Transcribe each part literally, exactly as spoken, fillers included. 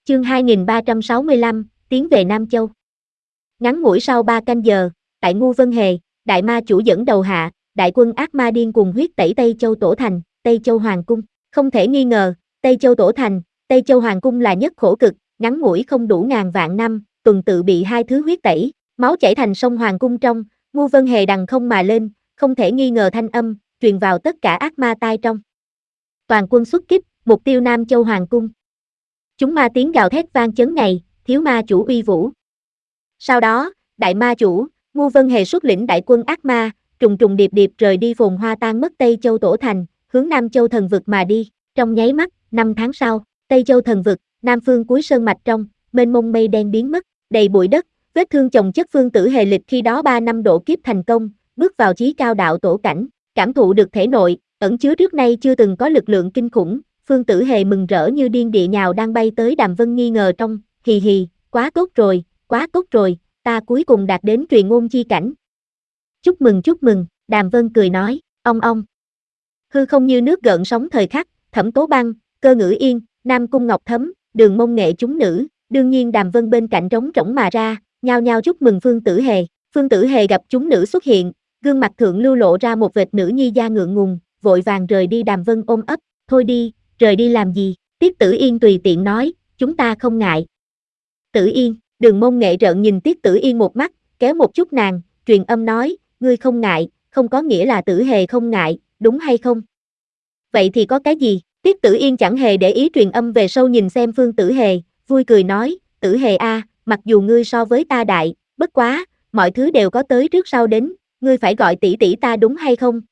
Chương hai nghìn ba trăm sáu mươi lăm, tiến về Nam Châu. Ngắn ngủi sau ba canh giờ, tại Ngu Vân Hề, đại ma chủ dẫn đầu hạ, đại quân ác ma điên cùng huyết tẩy Tây Châu Tổ Thành, Tây Châu Hoàng Cung. Không thể nghi ngờ, Tây Châu Tổ Thành, Tây Châu Hoàng Cung là nhất khổ cực, ngắn ngủi không đủ ngàn vạn năm, tuần tự bị hai thứ huyết tẩy, máu chảy thành sông Hoàng Cung trong, Ngu Vân Hề đằng không mà lên, không thể nghi ngờ thanh âm, truyền vào tất cả ác ma tai trong. Toàn quân xuất kích, mục tiêu Nam Châu Hoàng Cung. Chúng ma tiếng gào thét vang chấn ngày, thiếu ma chủ uy vũ. Sau đó, đại ma chủ, Ngu Vân Hề xuất lĩnh đại quân ác ma, trùng trùng điệp điệp rời đi phồn hoa tan mất Tây Châu Tổ Thành, hướng Nam Châu Thần Vực mà đi. Trong nháy mắt, năm tháng sau, Tây Châu Thần Vực, Nam phương cuối sơn mạch trong, mênh mông mây đen biến mất, đầy bụi đất, vết thương chồng chất Phương Tử Hề lịch khi đó ba năm độ kiếp thành công, bước vào chí cao đạo tổ cảnh, cảm thụ được thể nội, ẩn chứa trước nay chưa từng có lực lượng kinh khủng. Phương Tử Hề mừng rỡ như điên địa nhào đang bay tới Đàm Vân nghi ngờ trong, hì hì, quá tốt rồi, quá tốt rồi, ta cuối cùng đạt đến truyền ngôn chi cảnh. Chúc mừng chúc mừng, Đàm Vân cười nói, ong ong. Hư không như nước gợn sóng thời khắc, Thẩm Tố Băng, Cơ Ngữ Yên, Nam Cung Ngọc Thấm, Đường Mông Nghệ chúng nữ, đương nhiên Đàm Vân bên cạnh trống rỗng mà ra, nhao nhao chúc mừng Phương Tử Hề. Phương Tử Hề gặp chúng nữ xuất hiện, gương mặt thượng lưu lộ ra một vệt nữ nhi da ngượng ngùng, vội vàng rời đi. Đàm Vân ôm ấp, thôi đi, rời đi làm gì? Tiết Tử Yên tùy tiện nói, chúng ta không ngại. Tử Yên, Đường Mông Nghệ trợn nhìn Tiết Tử Yên một mắt, kéo một chút nàng, truyền âm nói, ngươi không ngại, không có nghĩa là Tử Hề không ngại, đúng hay không? Vậy thì có cái gì? Tiết Tử Yên chẳng hề để ý truyền âm về sau nhìn xem Phương Tử Hề, vui cười nói, Tử Hề a, mặc dù ngươi so với ta đại, bất quá, mọi thứ đều có tới trước sau đến, ngươi phải gọi tỷ tỷ ta đúng hay không?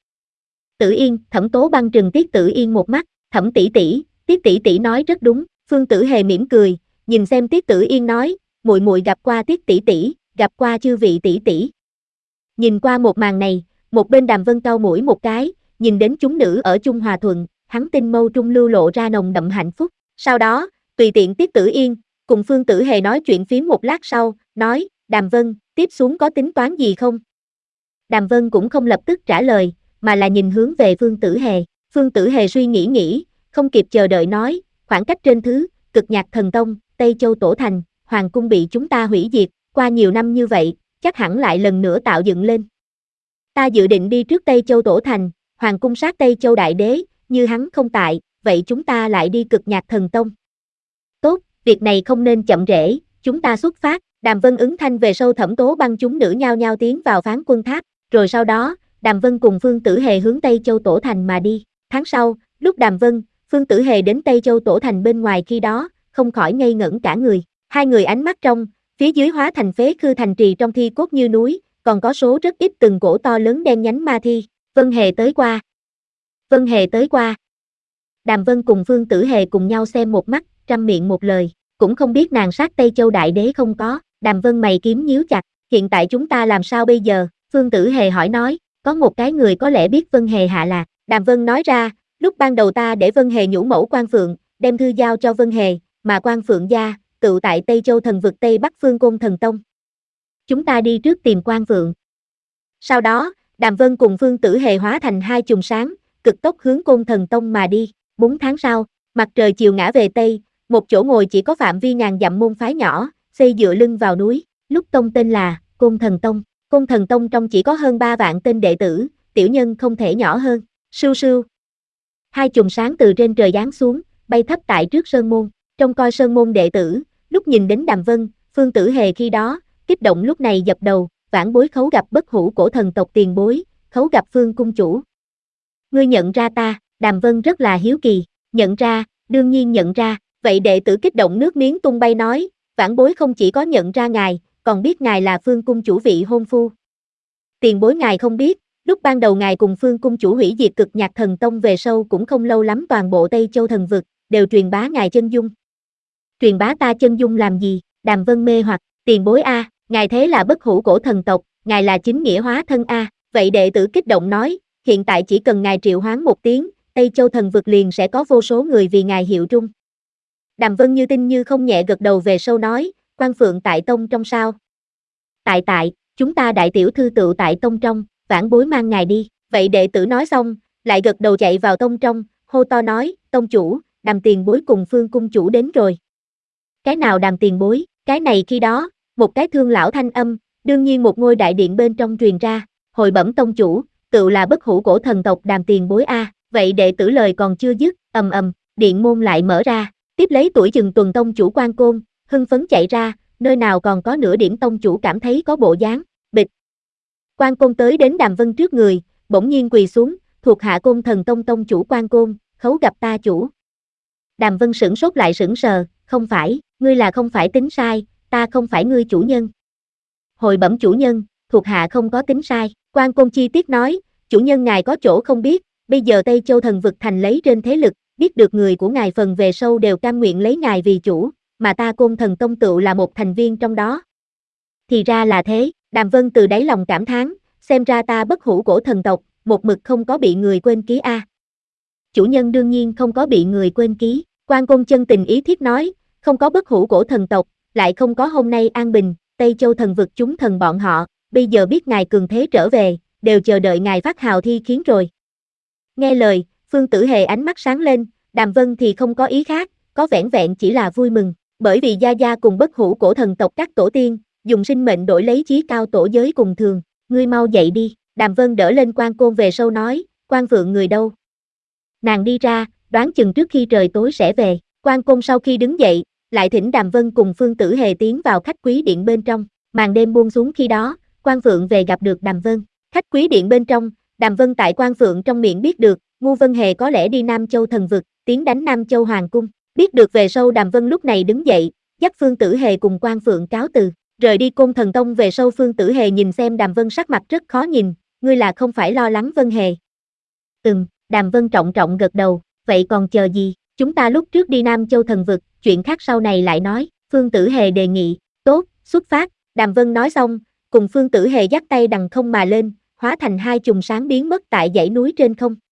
Tử Yên, Thẩm Tố Băng trừng Tiết Tử Yên một mắt, Thẩm tỷ tỷ, Tiết tỷ tỷ nói rất đúng. Phương Tử Hề mỉm cười, nhìn xem Tiết Tử Yên nói, muội muội gặp qua Tiết tỷ tỷ, gặp qua chư vị tỷ tỷ. Nhìn qua một màn này, một bên Đàm Vân cau mũi một cái, nhìn đến chúng nữ ở chung hòa thuận, hắn tinh mâu trung lưu lộ ra nồng đậm hạnh phúc. Sau đó, tùy tiện Tiết Tử Yên cùng Phương Tử Hề nói chuyện phím một lát sau, nói, Đàm Vân, tiếp xuống có tính toán gì không? Đàm Vân cũng không lập tức trả lời, mà là nhìn hướng về Phương Tử Hề. Phương Tử Hề suy nghĩ nghĩ, không kịp chờ đợi nói, khoảng cách trên thứ, Cực Nhạc Thần Tông, Tây Châu Tổ Thành, Hoàng Cung bị chúng ta hủy diệt, qua nhiều năm như vậy, chắc hẳn lại lần nữa tạo dựng lên. Ta dự định đi trước Tây Châu Tổ Thành, Hoàng Cung sát Tây Châu Đại Đế, như hắn không tại, vậy chúng ta lại đi Cực Nhạc Thần Tông. Tốt, việc này không nên chậm trễ, chúng ta xuất phát. Đàm Vân ứng thanh về sau Thẩm Tố Băng chúng nữ nhao nhao tiến vào Phán Quân Tháp, rồi sau đó, Đàm Vân cùng Phương Tử Hề hướng Tây Châu Tổ Thành mà đi. Tháng sau, lúc Đàm Vân, Phương Tử Hề đến Tây Châu Tổ Thành bên ngoài khi đó, không khỏi ngây ngẩn cả người. Hai người ánh mắt trong, phía dưới hóa thành phế khư thành trì trong thi cốt như núi, còn có số rất ít từng cổ to lớn đen nhánh ma thi. Vân Hề tới qua. Vân Hề tới qua. Đàm Vân cùng Phương Tử Hề cùng nhau xem một mắt, trăm miệng một lời, cũng không biết nàng sát Tây Châu Đại Đế không có. Đàm Vân mày kiếm nhíu chặt, hiện tại chúng ta làm sao bây giờ? Phương Tử Hề hỏi nói, có một cái người có lẽ biết Vân Hề hạ lạc. Đàm Vân nói ra, lúc ban đầu ta để Vân Hề nhũ mẫu Quan Phượng, đem thư giao cho Vân Hề, mà Quan Phượng gia, tựu tại Tây Châu Thần Vực Tây Bắc Phương Côn Thần Tông. Chúng ta đi trước tìm Quan Phượng. Sau đó, Đàm Vân cùng Phương Tử Hề hóa thành hai chùm sáng, cực tốc hướng Côn Thần Tông mà đi. Bốn tháng sau, mặt trời chiều ngã về Tây, một chỗ ngồi chỉ có phạm vi ngàn dặm môn phái nhỏ, xây dựa lưng vào núi, lúc tông tên là Côn Thần Tông. Côn Thần Tông trong chỉ có hơn ba vạn tên đệ tử, tiểu nhân không thể nhỏ hơn. Sưu sưu. Hai chùm sáng từ trên trời giáng xuống, bay thấp tại trước sơn môn. Trong coi sơn môn đệ tử, lúc nhìn đến Đàm Vân, Phương Tử Hề khi đó, kích động lúc này dập đầu, vãn bối khấu gặp bất hủ cổ thần tộc tiền bối, khấu gặp Phương cung chủ. Ngươi nhận ra ta? Đàm Vân rất là hiếu kỳ, nhận ra, đương nhiên nhận ra. Vậy đệ tử kích động nước miếng tung bay nói, vãn bối không chỉ có nhận ra ngài, còn biết ngài là Phương cung chủ vị hôn phu. Tiền bối ngài không biết, lúc ban đầu ngài cùng Phương cung chủ hủy diệt Cực Nhạc Thần Tông về sau cũng không lâu lắm toàn bộ Tây Châu Thần Vực, đều truyền bá ngài chân dung. Truyền bá ta chân dung làm gì? Đàm Vân mê hoặc, tiền bối a, ngài thế là bất hủ cổ thần tộc, ngài là chính nghĩa hóa thân a. Vậy đệ tử kích động nói, hiện tại chỉ cần ngài triệu hoán một tiếng, Tây Châu Thần Vực liền sẽ có vô số người vì ngài hiệu trung. Đàm Vân như tin như không nhẹ gật đầu về sau nói, Quan Phượng tại tông trong sao? Tại tại, chúng ta đại tiểu thư tựu tại tông trong, vãn bối mang ngài đi. Vậy đệ tử nói xong, lại gật đầu chạy vào tông trong, hô to nói, tông chủ, Đàm tiền bối cùng Phương cung chủ đến rồi. Cái nào Đàm tiền bối, cái này khi đó, một cái thương lão thanh âm, đương nhiên một ngôi đại điện bên trong truyền ra, hồi bẩm tông chủ, tựu là bất hủ cổ thần tộc Đàm tiền bối a, vậy đệ tử lời còn chưa dứt, ầm ầm, điện môn lại mở ra, tiếp lấy tuổi chừng tuần tông chủ Quan Côn, hưng phấn chạy ra, nơi nào còn có nửa điểm tông chủ cảm thấy có bộ dáng, bịch. Quan Côn tới đến Đàm Vân trước người, bỗng nhiên quỳ xuống, thuộc hạ Côn Thần Tông tông chủ Quan Côn, khấu gặp ta chủ. Đàm Vân sửng sốt lại sững sờ, không phải, ngươi là không phải tính sai, ta không phải ngươi chủ nhân. Hồi bẩm chủ nhân, thuộc hạ không có tính sai, Quan Côn chi tiết nói, chủ nhân ngài có chỗ không biết, bây giờ Tây Châu thần vực thành lấy trên thế lực, biết được người của ngài phần về sâu đều cam nguyện lấy ngài vì chủ, mà ta Côn Thần Tông tựu là một thành viên trong đó. Thì ra là thế, Đàm Vân từ đáy lòng cảm thán, xem ra ta bất hủ cổ thần tộc, một mực không có bị người quên ký a. Chủ nhân đương nhiên không có bị người quên ký, Quan Côn chân tình ý thiết nói, không có bất hủ cổ thần tộc, lại không có hôm nay an bình, Tây Châu thần vực chúng thần bọn họ, bây giờ biết ngài cường thế trở về, đều chờ đợi ngài phát hào thi khiến rồi. Nghe lời, Phương Tử Hề ánh mắt sáng lên, Đàm Vân thì không có ý khác, có vẻn vẹn chỉ là vui mừng, bởi vì Gia Gia cùng bất hủ cổ thần tộc các tổ tiên, dùng sinh mệnh đổi lấy chí cao tổ giới cùng thường, ngươi mau dậy đi, Đàm Vân đỡ lên Quan Côn về sâu nói, Quan Phượng người đâu? Nàng đi ra, đoán chừng trước khi trời tối sẽ về, Quan Côn sau khi đứng dậy, lại thỉnh Đàm Vân cùng Phương Tử Hề tiến vào khách quý điện bên trong, màn đêm buông xuống khi đó, Quan Phượng về gặp được Đàm Vân, khách quý điện bên trong, Đàm Vân tại Quan Phượng trong miệng biết được, Ngu Vân Hề có lẽ đi Nam Châu thần vực, tiến đánh Nam Châu Hoàng cung, biết được về sau Đàm Vân lúc này đứng dậy, dắt Phương Tử Hề cùng Quan Phượng cáo từ, rời đi Côn Thần Tông về sau Phương Tử Hề nhìn xem Đàm Vân sắc mặt rất khó nhìn, ngươi là không phải lo lắng Vân Hề. Ừm, Đàm Vân trọng trọng gật đầu, vậy còn chờ gì, chúng ta lúc trước đi Nam Châu thần vực, chuyện khác sau này lại nói, Phương Tử Hề đề nghị, tốt, xuất phát, Đàm Vân nói xong, cùng Phương Tử Hề dắt tay đằng không mà lên, hóa thành hai chùm sáng biến mất tại dãy núi trên không.